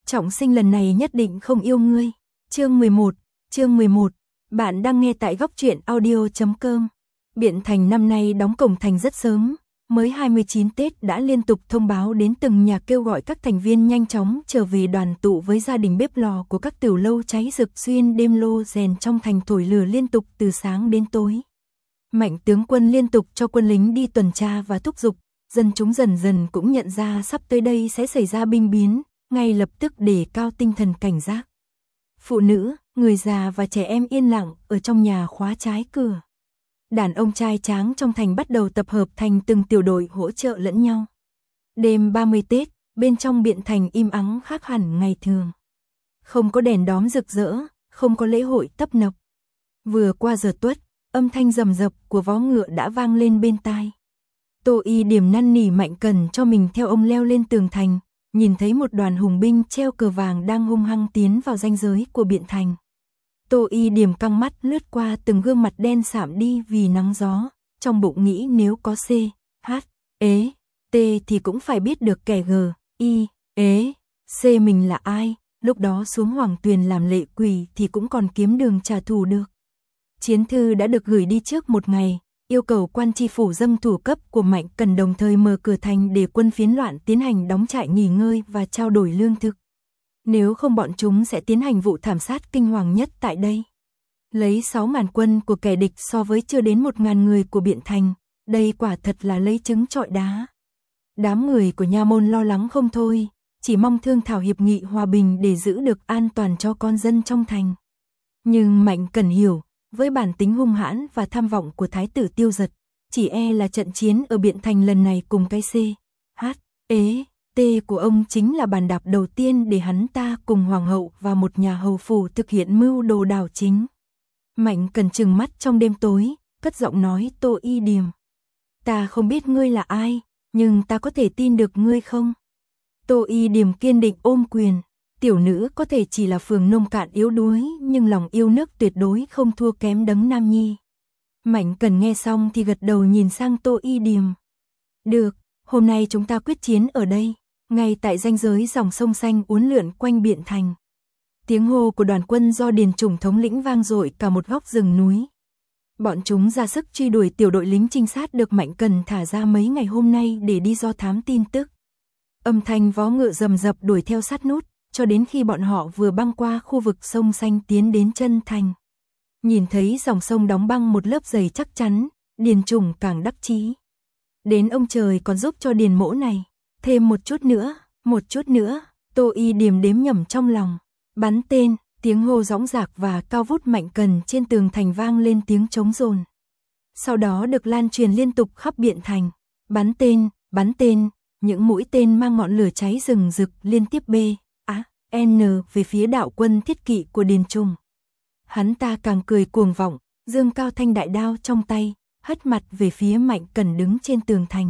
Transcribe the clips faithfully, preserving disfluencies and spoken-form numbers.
Trọng sinh lần này nhất định không yêu ngươi. Chương mười một, chương mười một. Bạn đang nghe tại góc truyện audio chấm com. Biện Thành năm nay đóng cổng thành rất sớm, mới hai mươi chín Tết đã liên tục thông báo đến từng nhà kêu gọi các thành viên nhanh chóng trở về đoàn tụ với gia đình. Bếp lò của các tiểu lâu cháy rực xuyên đêm, lô rèn trong thành thổi lửa liên tục từ sáng đến tối. Mạnh tướng quân liên tục cho quân lính đi tuần tra và thúc giục, dân chúng dần dần cũng nhận ra sắp tới đây sẽ xảy ra binh biến, ngay lập tức đề cao tinh thần cảnh giác. Phụ nữ, người già và trẻ em yên lặng ở trong nhà khóa trái cửa. Đàn ông trai tráng trong thành bắt đầu tập hợp thành từng tiểu đội hỗ trợ lẫn nhau. Đêm ba mươi Tết, bên trong Biện Thành im ắng khác hẳn ngày thường. Không có đèn đóm rực rỡ, không có lễ hội tấp nập. Vừa qua giờ tuất, âm thanh rầm rập của vó ngựa đã vang lên bên tai. Tô Y Điềm năn nỉ Mạnh Cần cho mình theo ông leo lên tường thành, nhìn thấy một đoàn hùng binh treo cờ vàng đang hung hăng tiến vào ranh giới của Biện Thành. Tô Y Điềm căng mắt lướt qua từng gương mặt đen sạm đi vì nắng gió, trong bụng nghĩ nếu có C, H, ế, T thì cũng phải biết được kẻ G, I, ế, C mình là ai, lúc đó xuống Hoàng Tuyền làm lệ quỷ thì cũng còn kiếm đường trả thù được. Chiến thư đã được gửi đi trước một ngày, yêu cầu quan tri phủ dâng thủ cấp của Mạnh Cần, đồng thời mở cửa thành để quân phiến loạn tiến hành đóng trại nghỉ ngơi và trao đổi lương thực. Nếu không bọn chúng sẽ tiến hành vụ thảm sát kinh hoàng nhất tại đây. Lấy sáu ngàn quân của kẻ địch so với chưa đến một ngàn người của Biện Thành, đây quả thật là lấy trứng trọi đá. Đám người của nha môn lo lắng không thôi, chỉ mong thương thảo hiệp nghị hòa bình để giữ được an toàn cho con dân trong thành. Nhưng Mạnh Cần hiểu, với bản tính hung hãn và tham vọng của thái tử Tiêu Dật, chỉ e là trận chiến ở Biện Thành lần này cùng cái C, H, ế, T của ông chính là bàn đạp đầu tiên để hắn ta cùng hoàng hậu và một nhà hầu phủ thực hiện mưu đồ đảo chính. Mạnh Cần trừng mắt trong đêm tối, cất giọng nói: Tô Y Điềm, ta không biết ngươi là ai, nhưng ta có thể tin được ngươi không? Tô Y Điềm kiên định ôm quyền. Tiểu nữ có thể chỉ là phường nông cạn yếu đuối, nhưng lòng yêu nước tuyệt đối không thua kém đấng nam nhi. Mạnh Cần nghe xong thì gật đầu nhìn sang Tô Y Điềm. Được, hôm nay chúng ta quyết chiến ở đây, ngay tại ranh giới dòng sông xanh uốn lượn quanh Biện Thành. Tiếng hô của đoàn quân do Điền Chủng thống lĩnh vang dội cả một góc rừng núi. Bọn chúng ra sức truy đuổi tiểu đội lính trinh sát được Mạnh Cần thả ra mấy ngày hôm nay để đi do thám tin tức. Âm thanh vó ngựa rầm rập đuổi theo sát nút, cho đến khi bọn họ vừa băng qua khu vực sông xanh tiến đến chân thành. Nhìn thấy dòng sông đóng băng một lớp dày chắc chắn, Điền Chủng càng đắc chí. Đến ông trời còn giúp cho Điền mỗ này, thêm một chút nữa, một chút nữa, Tô Y Điềm đếm nhẩm trong lòng. Bắn tên, tiếng hô dõng dạc và cao vút Mạnh Cần trên tường thành vang lên tiếng trống dồn. Sau đó được lan truyền liên tục khắp Biện Thành. Bắn tên, bắn tên, những mũi tên mang ngọn lửa cháy rừng rực liên tiếp B, A, N về phía đạo quân thiết kỵ của Điền Chủng. Hắn ta càng cười cuồng vọng, giương cao thanh đại đao trong tay, hất mặt về phía Mạnh Cần đứng trên tường thành.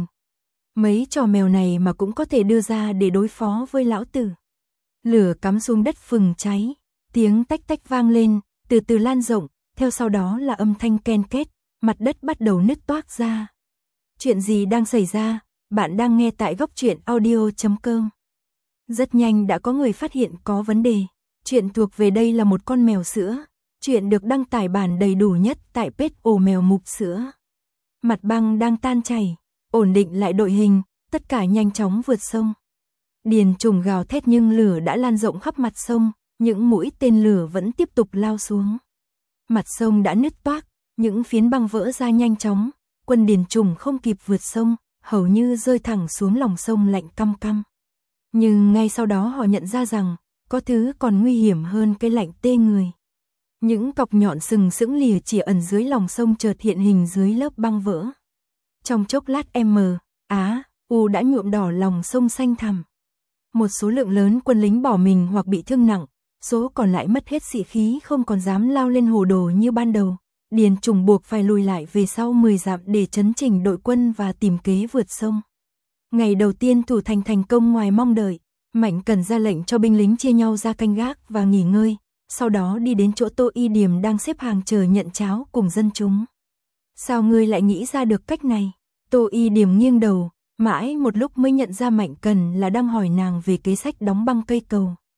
Mấy trò mèo này mà cũng có thể đưa ra để đối phó với lão tử. Lửa cắm xuống đất phừng cháy, tiếng tách tách vang lên, từ từ lan rộng, theo sau đó là âm thanh ken két, mặt đất bắt đầu nứt toác ra. Chuyện gì đang xảy ra? Bạn đang nghe tại góc truyện audio chấm com. Rất nhanh đã có người phát hiện có vấn đề. Chuyện thuộc về đây là một con mèo sữa. Chuyện được đăng tải bản đầy đủ nhất tại page ổ mèo mục sữa. Mặt băng đang tan chảy, ổn định lại đội hình, tất cả nhanh chóng vượt sông. Điền Chủng gào thét nhưng lửa đã lan rộng khắp mặt sông, những mũi tên lửa vẫn tiếp tục lao xuống. Mặt sông đã nứt toác, những phiến băng vỡ ra nhanh chóng, quân Điền Chủng không kịp vượt sông, hầu như rơi thẳng xuống lòng sông lạnh căm căm. Nhưng ngay sau đó họ nhận ra rằng, có thứ còn nguy hiểm hơn cái lạnh tê người. Những cọc nhọn sừng sững lìa chỉ ẩn dưới lòng sông chợt hiện hình dưới lớp băng vỡ. Trong chốc lát M, Á, U đã nhuộm đỏ lòng sông xanh thẳm. Một số lượng lớn quân lính bỏ mình hoặc bị thương nặng, số còn lại mất hết sĩ khí không còn dám lao lên hồ đồ như ban đầu. Điền Chủng buộc phải lùi lại về sau mười dặm để chấn chỉnh đội quân và tìm kế vượt sông. Ngày đầu tiên thủ thành thành công ngoài mong đợi, Mạnh Cần ra lệnh cho binh lính chia nhau ra canh gác và nghỉ ngơi, sau đó đi đến chỗ Tô Y Điềm đang xếp hàng chờ nhận cháo cùng dân chúng. Sao ngươi lại nghĩ ra được cách này? Tô Y Điềm nghiêng đầu, mãi một lúc mới nhận ra Mạnh Cần là đang hỏi nàng về kế sách đóng băng cây cầu.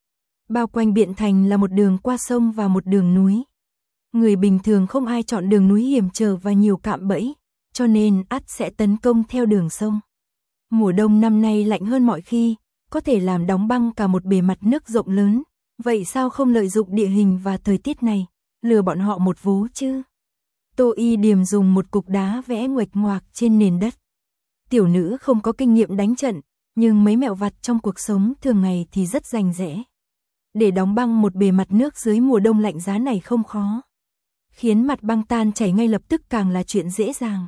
Bao quanh Biện Thành là một đường qua sông và một đường núi. Người bình thường không ai chọn đường núi hiểm trở và nhiều cạm bẫy, cho nên ắt sẽ tấn công theo đường sông. Mùa đông năm nay lạnh hơn mọi khi, có thể làm đóng băng cả một bề mặt nước rộng lớn, vậy sao không lợi dụng địa hình và thời tiết này, lừa bọn họ một vố chứ? Tô Y Điềm dùng một cục đá vẽ nguệch ngoạc trên nền đất. Tiểu nữ không có kinh nghiệm đánh trận, nhưng mấy mẹo vặt trong cuộc sống thường ngày thì rất rành rẽ. Để đóng băng một bề mặt nước dưới mùa đông lạnh giá này không khó. Khiến mặt băng tan chảy ngay lập tức càng là chuyện dễ dàng.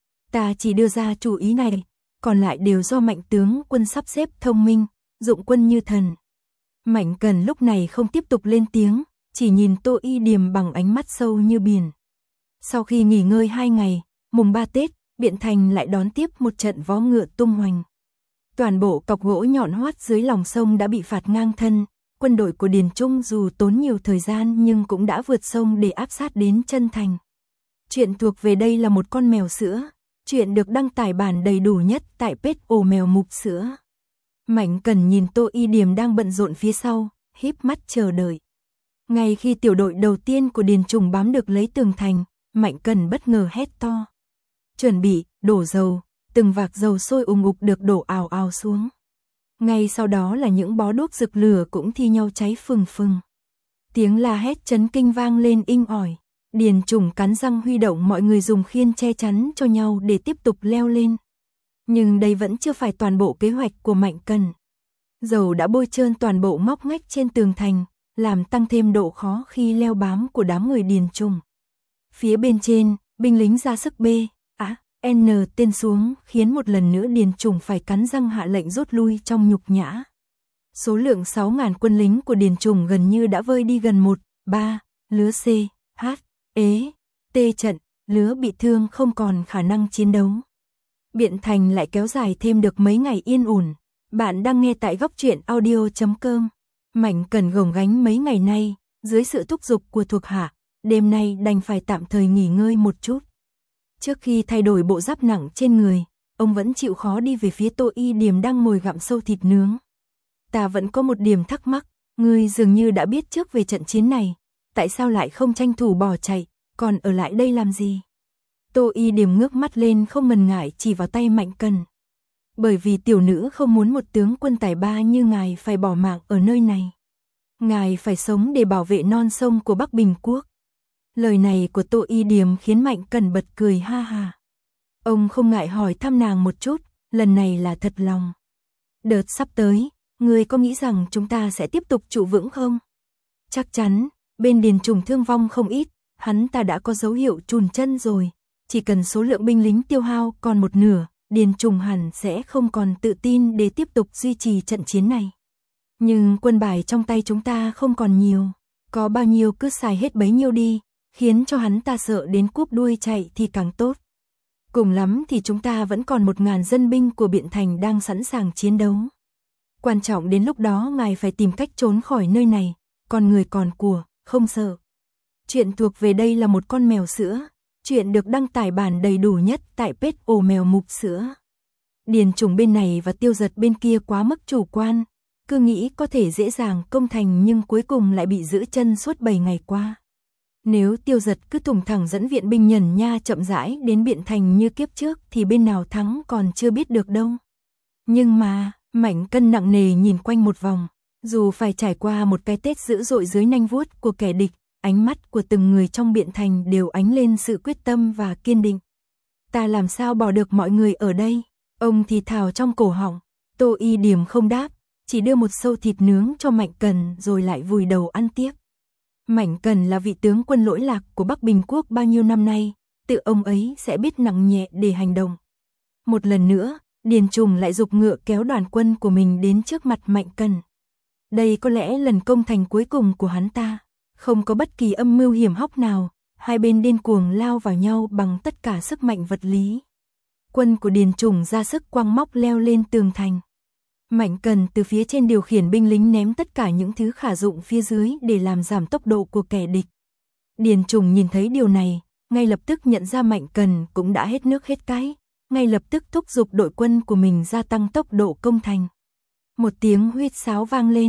Ta chỉ đưa ra chủ ý này, còn lại đều do Mạnh tướng quân sắp xếp thông minh, dụng quân như thần. Mạnh Cần lúc này không tiếp tục lên tiếng, chỉ nhìn Tô Y Điềm bằng ánh mắt sâu như biển. Sau khi nghỉ ngơi hai ngày, mùng ba Tết, Biện Thành lại đón tiếp một trận vó ngựa tung hoành. Toàn bộ cọc gỗ nhọn hoắt dưới lòng sông đã bị phạt ngang thân, quân đội của Điền Trung dù tốn nhiều thời gian nhưng cũng đã vượt sông để áp sát đến chân thành. Chuyện thuộc về đây là một con mèo sữa, chuyện được đăng tải bản đầy đủ nhất tại page ổ mèo mục sữa. Mạnh Cần nhìn Tô Y Điềm đang bận rộn phía sau, híp mắt chờ đợi. Ngay khi tiểu đội đầu tiên của Điền Trung bám được lấy tường thành, Mạnh Cần bất ngờ hét to. Chuẩn bị, đổ dầu, từng vạc dầu sôi ùng ục được đổ ào ào xuống. Ngay sau đó là những bó đuốc rực lửa cũng thi nhau cháy phừng phừng. Tiếng la hét chấn kinh vang lên inh ỏi. Điền Trùng cắn răng huy động mọi người dùng khiên che chắn cho nhau để tiếp tục leo lên. Nhưng đây vẫn chưa phải toàn bộ kế hoạch của Mạnh Cần. Dầu đã bôi trơn toàn bộ ngóc ngách trên tường thành, làm tăng thêm độ khó khi leo bám của đám người Điền Trùng. Phía bên trên, binh lính ra sức B, á, N tên xuống, khiến một lần nữa Điền Trùng phải cắn răng hạ lệnh rút lui trong nhục nhã. Số lượng sáu nghìn quân lính của Điền Trùng gần như đã vơi đi gần một, ba, lứa C, H, ế, T trận, lứa bị thương không còn khả năng chiến đấu. Biện Thành lại kéo dài thêm được mấy ngày yên ổn. Bạn đang nghe tại góc truyện audio chấm com. Mạnh Cần gồng gánh mấy ngày nay, dưới sự thúc giục của thuộc hạ, đêm nay đành phải tạm thời nghỉ ngơi một chút. Trước khi thay đổi bộ giáp nặng trên người, ông vẫn chịu khó đi về phía Tô Y Điềm đang ngồi gặm sâu thịt nướng. Ta vẫn có một điểm thắc mắc, ngươi dường như đã biết trước về trận chiến này, tại sao lại không tranh thủ bỏ chạy, còn ở lại đây làm gì? Tô Y Điềm ngước mắt lên không ngần ngại chỉ vào tay Mạnh Cần. Bởi vì tiểu nữ không muốn một tướng quân tài ba như ngài phải bỏ mạng ở nơi này. Ngài phải sống để bảo vệ non sông của Bắc Bình Quốc. Lời này của Tô Y Điềm khiến Mạnh Cần bật cười ha ha. Ông không ngại hỏi thăm nàng một chút, lần này là thật lòng. Đợt sắp tới, ngươi có nghĩ rằng chúng ta sẽ tiếp tục trụ vững không? Chắc chắn, bên Điền Trùng thương vong không ít, hắn ta đã có dấu hiệu chùn chân rồi. Chỉ cần số lượng binh lính tiêu hao còn một nửa, Điền Trùng hẳn sẽ không còn tự tin để tiếp tục duy trì trận chiến này. Nhưng quân bài trong tay chúng ta không còn nhiều, có bao nhiêu cứ xài hết bấy nhiêu đi, khiến cho hắn ta sợ đến cúp đuôi chạy thì càng tốt. Cùng lắm thì chúng ta vẫn còn một ngàn dân binh của Biện Thành đang sẵn sàng chiến đấu. Quan trọng đến lúc đó ngài phải tìm cách trốn khỏi nơi này, còn người còn của, không sợ. Chuyện thuộc về đây là một con mèo sữa. Chuyện được đăng tải bản đầy đủ nhất tại page ổ mèo mục sữa. Điền Trùng bên này và Tiêu Giật bên kia quá mức chủ quan, cứ nghĩ có thể dễ dàng công thành nhưng cuối cùng lại bị giữ chân suốt bảy ngày qua. Nếu Tiêu Giật cứ thủng thẳng dẫn viện binh nhẩn nha chậm rãi đến Biện Thành như kiếp trước thì bên nào thắng còn chưa biết được đâu. Nhưng mà, Mạnh Cân nặng nề nhìn quanh một vòng, dù phải trải qua một cái Tết dữ dội dưới nanh vuốt của kẻ địch, ánh mắt của từng người trong Biện Thành đều ánh lên sự quyết tâm và kiên định. Ta làm sao bỏ được mọi người ở đây? Ông thì thào trong cổ họng. Tô Y Điềm không đáp, chỉ đưa một sâu thịt nướng cho Mạnh Cần rồi lại vùi đầu ăn tiếp. Mạnh Cần là vị tướng quân lỗi lạc của Bắc Bình Quốc bao nhiêu năm nay, tự ông ấy sẽ biết nặng nhẹ để hành động. Một lần nữa, Điền Trùng lại giục ngựa kéo đoàn quân của mình đến trước mặt Mạnh Cần. Đây có lẽ lần công thành cuối cùng của hắn ta. Không có bất kỳ âm mưu hiểm hóc nào, hai bên điên cuồng lao vào nhau bằng tất cả sức mạnh vật lý. Quân của Điền Trùng ra sức quăng móc leo lên tường thành. Mạnh Cần từ phía trên điều khiển binh lính ném tất cả những thứ khả dụng phía dưới để làm giảm tốc độ của kẻ địch. Điền Trùng nhìn thấy điều này, ngay lập tức nhận ra Mạnh Cần cũng đã hết nước hết cái, ngay lập tức thúc giục đội quân của mình gia tăng tốc độ công thành. Một tiếng huýt sáo vang lên.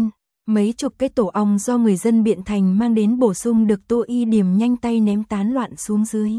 Mấy chục cái tổ ong do người dân Biện Thành mang đến bổ sung được Tô Y Điềm nhanh tay ném tán loạn xuống dưới.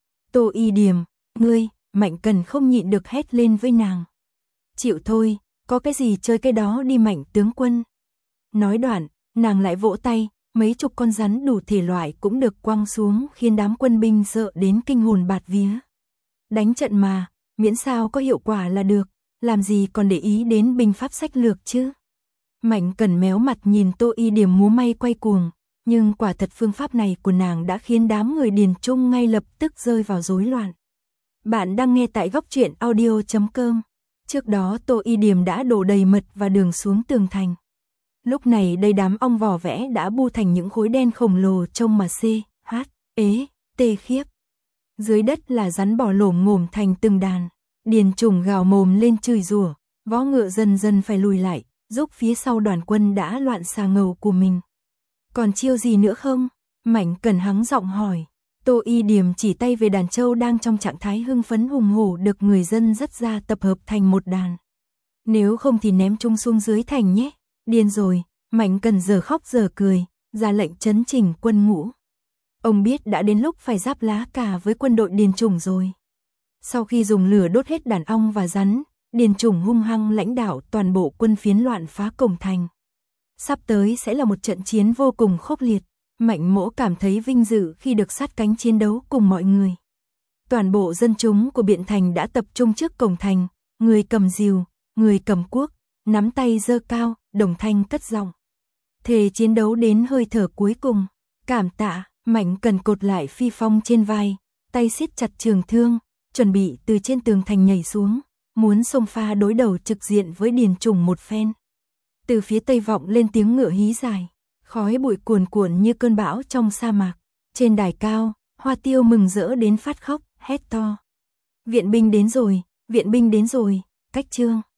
Tô Y Điềm, ngươi, Mạnh Cần không nhịn được hét lên với nàng. Chịu thôi, có cái gì chơi cái đó đi Mạnh tướng quân. Nói đoạn, nàng lại vỗ tay, mấy chục con rắn đủ thể loại cũng được quăng xuống khiến đám quân binh sợ đến kinh hồn bạt vía. Đánh trận mà, miễn sao có hiệu quả là được, làm gì còn để ý đến binh pháp sách lược chứ. Mạnh Cần méo mặt nhìn Tô Y Điềm múa may quay cuồng, nhưng quả thật phương pháp này của nàng đã khiến đám người Điền Trung ngay lập tức rơi vào rối loạn. Bạn đang nghe tại góc truyện audio chấm com. Trước đó Tô Y Điềm đã đổ đầy mật và đường xuống tường thành. Lúc này đây đám ong vỏ vẽ đã bu thành những khối đen khổng lồ trông mà xê, hát, ế, tê khiếp. Dưới đất là rắn bò lổm ngổm thành từng đàn. Điền Trùng gào mồm lên chửi rủa, vó ngựa dần dần phải lùi lại, giúp phía sau đoàn quân đã loạn xà ngầu của mình. Còn chiêu gì nữa không? Mạnh Cần hắng giọng hỏi. Tô Y Điềm chỉ tay về đàn trâu đang trong trạng thái hưng phấn hùng hổ được người dân dắt ra tập hợp thành một đàn. Nếu không thì ném chúng xuống dưới thành nhé. Điên rồi, Mạnh Cần giờ khóc giờ cười, ra lệnh trấn chỉnh quân ngũ. Ông biết đã đến lúc phải giáp lá cả với quân đội Điền Trùng rồi. Sau khi dùng lửa đốt hết đàn ong và rắn, Điền Trùng hung hăng lãnh đạo toàn bộ quân phiến loạn phá cổng thành. Sắp tới sẽ là một trận chiến vô cùng khốc liệt. Mạnh Mỗ cảm thấy vinh dự khi được sát cánh chiến đấu cùng mọi người. Toàn bộ dân chúng của Biện Thành đã tập trung trước cổng thành, người cầm rìu, người cầm cuốc, nắm tay giơ cao, đồng thanh cất giọng. Thề chiến đấu đến hơi thở cuối cùng. Cảm tạ, Mạnh Cần cột lại phi phong trên vai, tay siết chặt trường thương, chuẩn bị từ trên tường thành nhảy xuống, muốn xông pha đối đầu trực diện với Điền Trùng một phen. Từ phía tây vọng lên tiếng ngựa hí dài, khói bụi cuồn cuộn như cơn bão trong sa mạc. Trên đài cao, Hoa Tiêu mừng rỡ đến phát khóc, hét to. Viện binh đến rồi, viện binh đến rồi, cách chương.